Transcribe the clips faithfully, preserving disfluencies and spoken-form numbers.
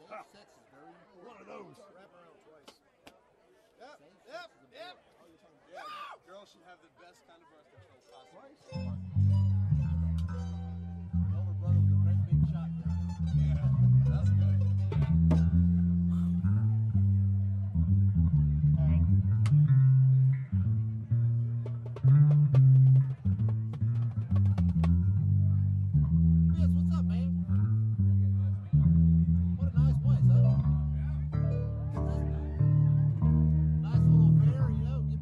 One of those. Wrap around twice. Yep, yep, yep. Yeah, girls should have the best kind of birth control possible. Elder brother with a great big shotgun. Yeah, that's good. Vince, what's up, man? What a nice place, huh? Nice little fair, you know, get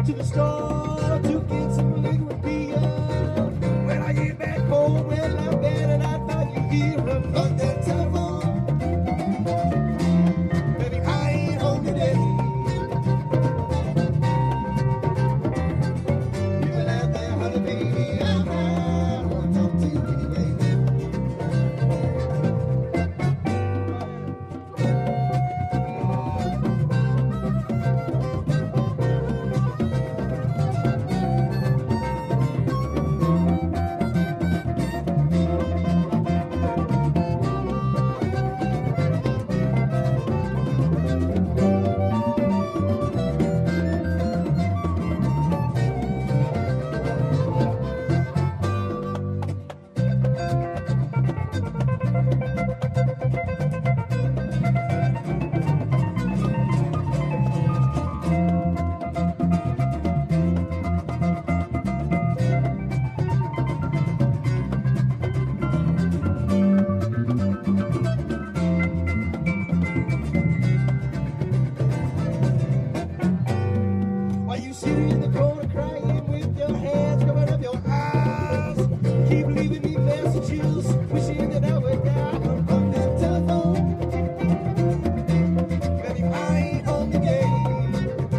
to the store to get some liquid beer. When I get back home, well, I'm bad and I thought you hear him on that telephone. Baby, I ain't home today. You been out there, honey, baby, I wanna talk to you anyway. While you sit in the corner crying with your hands covering up your eyes, keep leaving me messages, wishing that I would die on that telephone. Baby, I ain't on the game.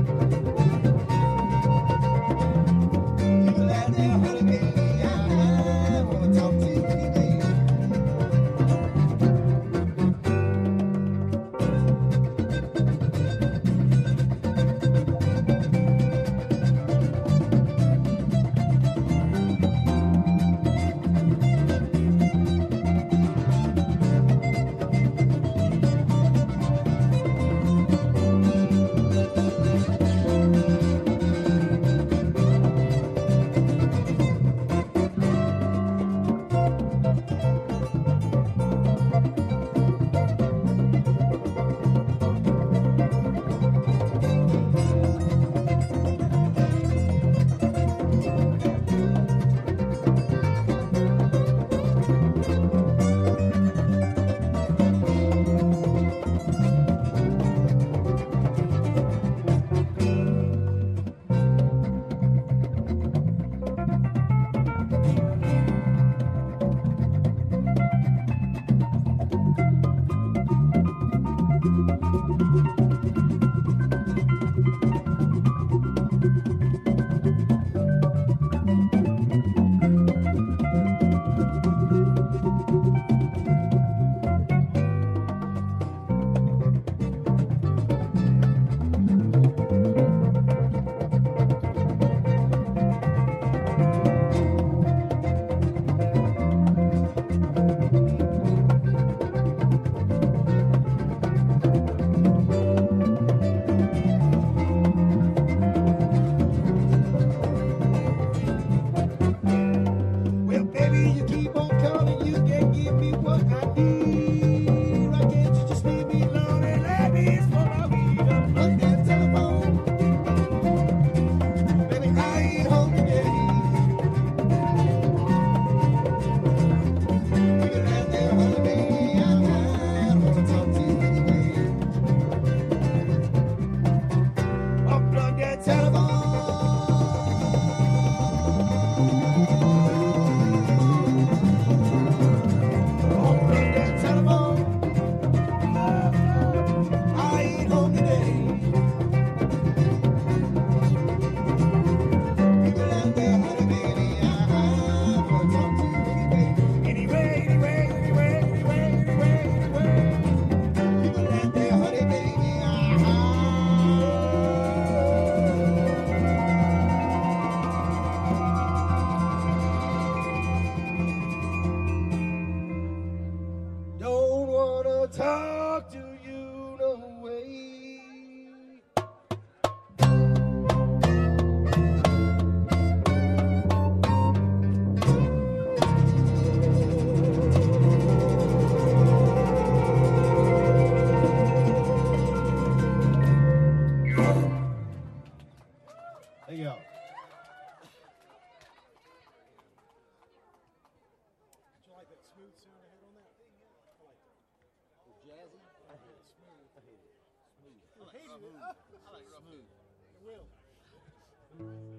You can lie there, honey, baby, I wanna talk to you anyway. Well, baby, you keep on calling, you can give me what I need. Why can't you just leave me alone and let me smoke my weed up on that telephone? Baby, I ain't home today. You can lie there, honey, baby, I wanna talk to you anyway. Unplug that telephone. Unplug that telephone. I ain't home today. You can lie there, honey, baby, I wanna talk to you anyway. Anyway, anyway, anyway, anyway, anyway, anyway. You can lie there, honey, baby, I don't wanna talk to you no way. There you go. Jazzy. I hate it. Smooth. I hate it. Smooth. I like rough. Smooth. Will. Thank